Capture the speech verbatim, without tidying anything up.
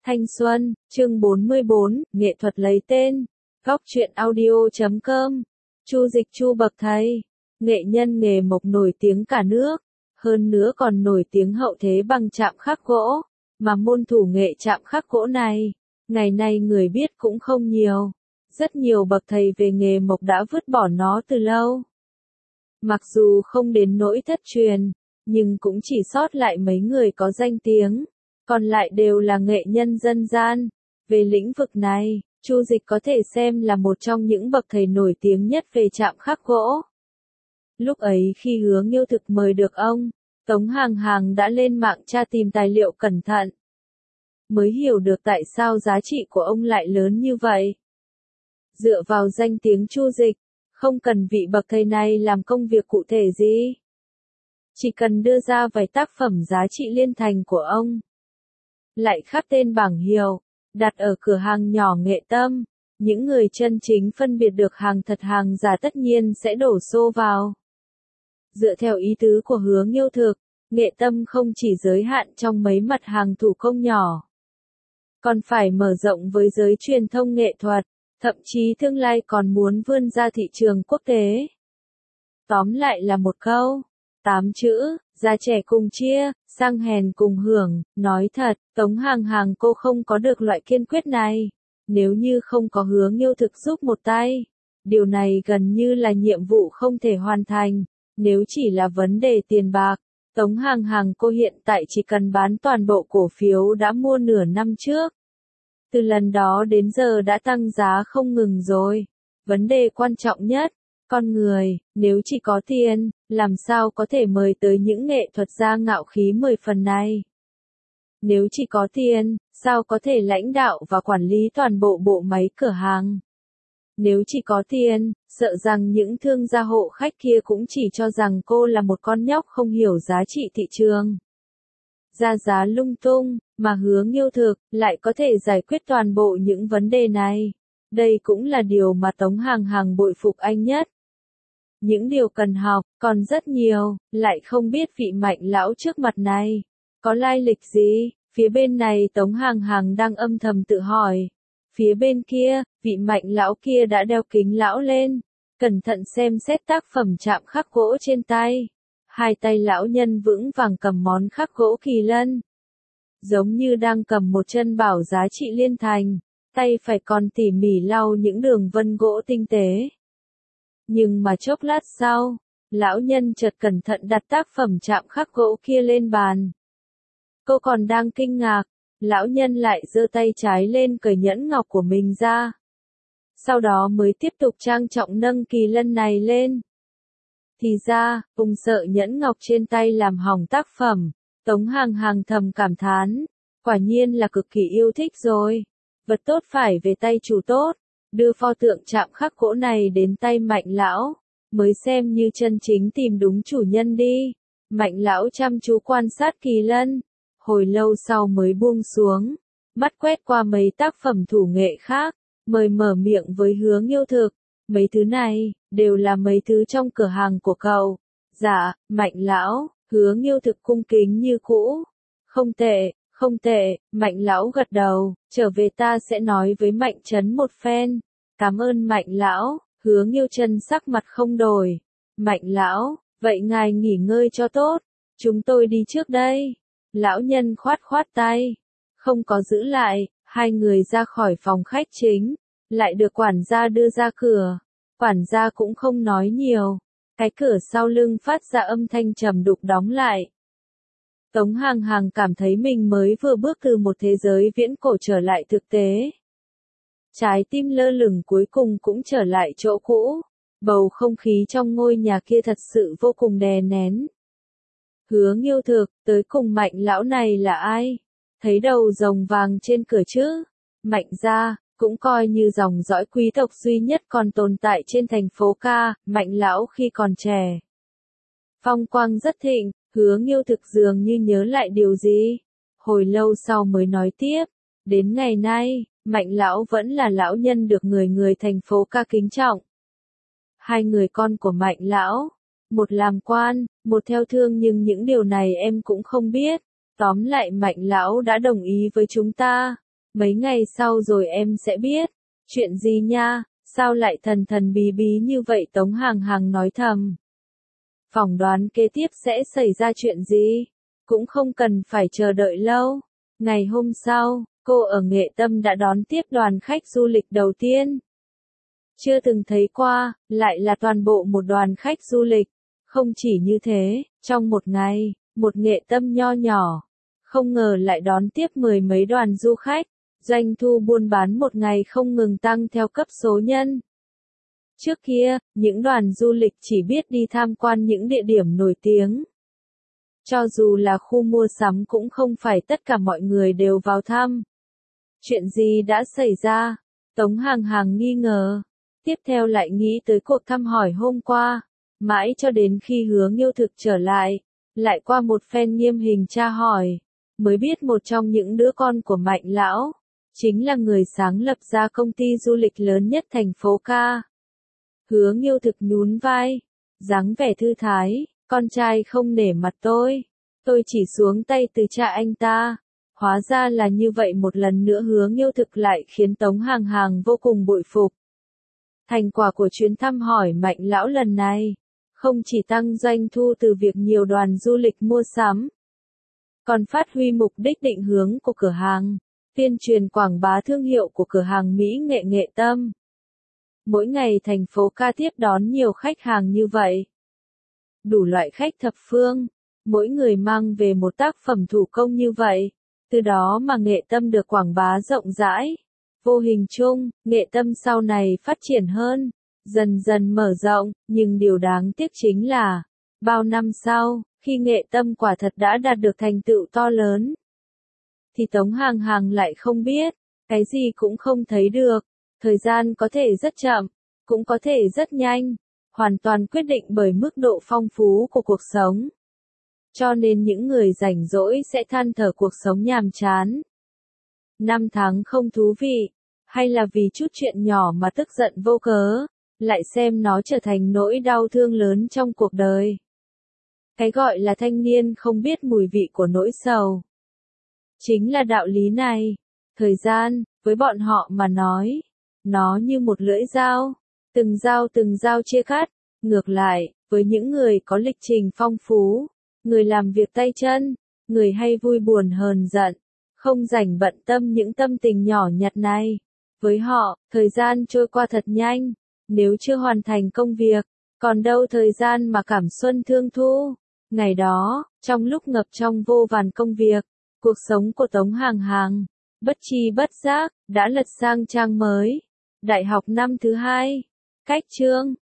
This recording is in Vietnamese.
Thanh xuân, chương bốn mươi bốn, nghệ thuật lấy tên. Góc truyện audio chấm com. Chu Dịch Chu bậc thầy, nghệ nhân nghề mộc nổi tiếng cả nước, hơn nữa còn nổi tiếng hậu thế bằng chạm khắc gỗ, mà môn thủ nghệ chạm khắc gỗ này, ngày nay người biết cũng không nhiều. Rất nhiều bậc thầy về nghề mộc đã vứt bỏ nó từ lâu. Mặc dù không đến nỗi thất truyền, nhưng cũng chỉ sót lại mấy người có danh tiếng, còn lại đều là nghệ nhân dân gian. Về lĩnh vực này, Chu Dịch có thể xem là một trong những bậc thầy nổi tiếng nhất về chạm khắc gỗ. Lúc ấy khi Hứa Nghiêu Thực mời được ông, Tống Hàng Hàng đã lên mạng tra tìm tài liệu cẩn thận, mới hiểu được tại sao giá trị của ông lại lớn như vậy. Dựa vào danh tiếng Chu Dịch, không cần vị bậc thầy này làm công việc cụ thể gì, chỉ cần đưa ra vài tác phẩm giá trị liên thành của ông, lại khắc tên bảng hiệu, đặt ở cửa hàng nhỏ Nghệ Tâm, những người chân chính phân biệt được hàng thật hàng giả tất nhiên sẽ đổ xô vào. Dựa theo ý tứ của Hứa Nghiêu Thực, Nghệ Tâm không chỉ giới hạn trong mấy mặt hàng thủ công nhỏ, còn phải mở rộng với giới truyền thông nghệ thuật, thậm chí tương lai còn muốn vươn ra thị trường quốc tế. Tóm lại là một câu, tám chữ, già trẻ cùng chia, sang hèn cùng hưởng. Nói thật, Tống Hàng Hàng cô không có được loại kiên quyết này. Nếu như không có Hứa Nghiêu Thực giúp một tay, điều này gần như là nhiệm vụ không thể hoàn thành. Nếu chỉ là vấn đề tiền bạc, Tống Hàng Hàng cô hiện tại chỉ cần bán toàn bộ cổ phiếu đã mua nửa năm trước. Từ lần đó đến giờ đã tăng giá không ngừng rồi. Vấn đề quan trọng nhất, con người, nếu chỉ có tiền, làm sao có thể mời tới những nghệ thuật gia ngạo khí mười phần này? Nếu chỉ có tiền, sao có thể lãnh đạo và quản lý toàn bộ bộ máy cửa hàng? Nếu chỉ có tiền, sợ rằng những thương gia hộ khách kia cũng chỉ cho rằng cô là một con nhóc không hiểu giá trị thị trường. Ra giá lung tung, mà Hứa Nghiêu Thực lại có thể giải quyết toàn bộ những vấn đề này. Đây cũng là điều mà Tống Hàng Hàng bội phục anh nhất. Những điều cần học, còn rất nhiều, lại không biết vị Mạnh lão trước mặt này có lai lịch gì. Phía bên này Tống Hàng Hàng đang âm thầm tự hỏi. Phía bên kia, vị Mạnh lão kia đã đeo kính lão lên, cẩn thận xem xét tác phẩm chạm khắc gỗ trên tay. Hai tay lão nhân vững vàng cầm món khắc gỗ kỳ lân, giống như đang cầm một chân bảo giá trị liên thành, tay phải còn tỉ mỉ lau những đường vân gỗ tinh tế. Nhưng mà chốc lát sau, lão nhân chợt cẩn thận đặt tác phẩm chạm khắc gỗ kia lên bàn. Cô còn đang kinh ngạc, lão nhân lại giơ tay trái lên cởi nhẫn ngọc của mình ra. Sau đó mới tiếp tục trang trọng nâng kỳ lân này lên. Thì ra, ông sợ nhẫn ngọc trên tay làm hỏng tác phẩm. Tống Hàng Hàng thầm cảm thán, quả nhiên là cực kỳ yêu thích rồi. Vật tốt phải về tay chủ tốt, đưa pho tượng chạm khắc gỗ này đến tay Mạnh lão, mới xem như chân chính tìm đúng chủ nhân đi. Mạnh lão chăm chú quan sát kỳ lân, hồi lâu sau mới buông xuống, mắt quét qua mấy tác phẩm thủ nghệ khác, mời mở miệng với Hứa Nghiêu Thực. Mấy thứ này, đều là mấy thứ trong cửa hàng của cậu. Dạ, Mạnh lão. Hứa Nghiêu Thực cung kính như cũ. Không tệ, không tệ. Mạnh lão gật đầu, trở về ta sẽ nói với Mạnh Trấn một phen. Cảm ơn Mạnh lão. Hứa Nghiêu Trân sắc mặt không đổi. Mạnh lão, vậy ngài nghỉ ngơi cho tốt, chúng tôi đi trước đây. Lão nhân khoát khoát tay, không có giữ lại. Hai người ra khỏi phòng khách chính, lại được quản gia đưa ra cửa. Quản gia cũng không nói nhiều, cái cửa sau lưng phát ra âm thanh trầm đục đóng lại. Tống Hàng Hàng cảm thấy mình mới vừa bước từ một thế giới viễn cổ trở lại thực tế. Trái tim lơ lửng cuối cùng cũng trở lại chỗ cũ. Bầu không khí trong ngôi nhà kia thật sự vô cùng đè nén. Hứa Nghiêu Thực, tới cùng Mạnh lão này là ai? Thấy đầu rồng vàng trên cửa chứ? Mạnh gia, cũng coi như dòng dõi quý tộc duy nhất còn tồn tại trên thành phố ca. Mạnh lão khi còn trẻ, phong quang rất thịnh. Hứa Nghiêu Thực dường như nhớ lại điều gì, hồi lâu sau mới nói tiếp. Đến ngày nay, Mạnh lão vẫn là lão nhân được người người thành phố ca kính trọng. Hai người con của Mạnh lão, một làm quan, một theo thương, nhưng những điều này em cũng không biết. Tóm lại Mạnh lão đã đồng ý với chúng ta. Mấy ngày sau rồi em sẽ biết. Chuyện gì nha, sao lại thần thần bí bí như vậy Tống Hàng Hàng nói thầm. Phỏng đoán kế tiếp sẽ xảy ra chuyện gì? Cũng không cần phải chờ đợi lâu. Ngày hôm sau, cô ở Nghệ Tâm đã đón tiếp đoàn khách du lịch đầu tiên. Chưa từng thấy qua, lại là toàn bộ một đoàn khách du lịch. Không chỉ như thế, trong một ngày, một Nghệ Tâm nho nhỏ, không ngờ lại đón tiếp mười mấy đoàn du khách. Doanh thu buôn bán một ngày không ngừng tăng theo cấp số nhân. Trước kia, những đoàn du lịch chỉ biết đi tham quan những địa điểm nổi tiếng. Cho dù là khu mua sắm cũng không phải tất cả mọi người đều vào thăm. Chuyện gì đã xảy ra? Tống Hàng Hàng nghi ngờ. Tiếp theo lại nghĩ tới cuộc thăm hỏi hôm qua. Mãi cho đến khi Hứa Nghiêu Thực trở lại, lại qua một phen nghiêm hình tra hỏi, mới biết một trong những đứa con của Mạnh Lão, chính là người sáng lập ra công ty du lịch lớn nhất thành phố Ca. Hứa Nghiêu Thực nhún vai, dáng vẻ thư thái, con trai không nể mặt tôi, tôi chỉ xuống tay từ cha anh ta. Hóa ra là như vậy, một lần nữa Hứa Nghiêu Thực lại khiến Tống Hàng Hàng vô cùng bội phục. Thành quả của chuyến thăm hỏi Mạnh Lão lần này, không chỉ tăng doanh thu từ việc nhiều đoàn du lịch mua sắm, còn phát huy mục đích định hướng của cửa hàng, tuyên truyền quảng bá thương hiệu của cửa hàng Mỹ Nghệ Nghệ Tâm. Mỗi ngày thành phố Ca tiếp đón nhiều khách hàng như vậy. Đủ loại khách thập phương, mỗi người mang về một tác phẩm thủ công như vậy, từ đó mà Nghệ Tâm được quảng bá rộng rãi. Vô hình chung, Nghệ Tâm sau này phát triển hơn, dần dần mở rộng, nhưng điều đáng tiếc chính là, bao năm sau, khi Nghệ Tâm quả thật đã đạt được thành tựu to lớn, thì Tống Hàng Hàng lại không biết, cái gì cũng không thấy được. Thời gian có thể rất chậm, cũng có thể rất nhanh, hoàn toàn quyết định bởi mức độ phong phú của cuộc sống. Cho nên những người rảnh rỗi sẽ than thở cuộc sống nhàm chán. Năm tháng không thú vị, hay là vì chút chuyện nhỏ mà tức giận vô cớ, lại xem nó trở thành nỗi đau thương lớn trong cuộc đời. Cái gọi là thanh niên không biết mùi vị của nỗi sầu. Chính là đạo lý này. Thời gian, với bọn họ mà nói, nó như một lưỡi dao, từng dao từng dao chia cắt. Ngược lại, với những người có lịch trình phong phú, người làm việc tay chân, người hay vui buồn hờn giận, không rảnh bận tâm những tâm tình nhỏ nhặt này. Với họ, thời gian trôi qua thật nhanh, nếu chưa hoàn thành công việc, còn đâu thời gian mà cảm xuân thương thu. Ngày đó, trong lúc ngập trong vô vàn công việc, cuộc sống của Tống Hàng Hàng, bất tri bất giác, đã lật sang trang mới. Đại học năm thứ hai. Cách chương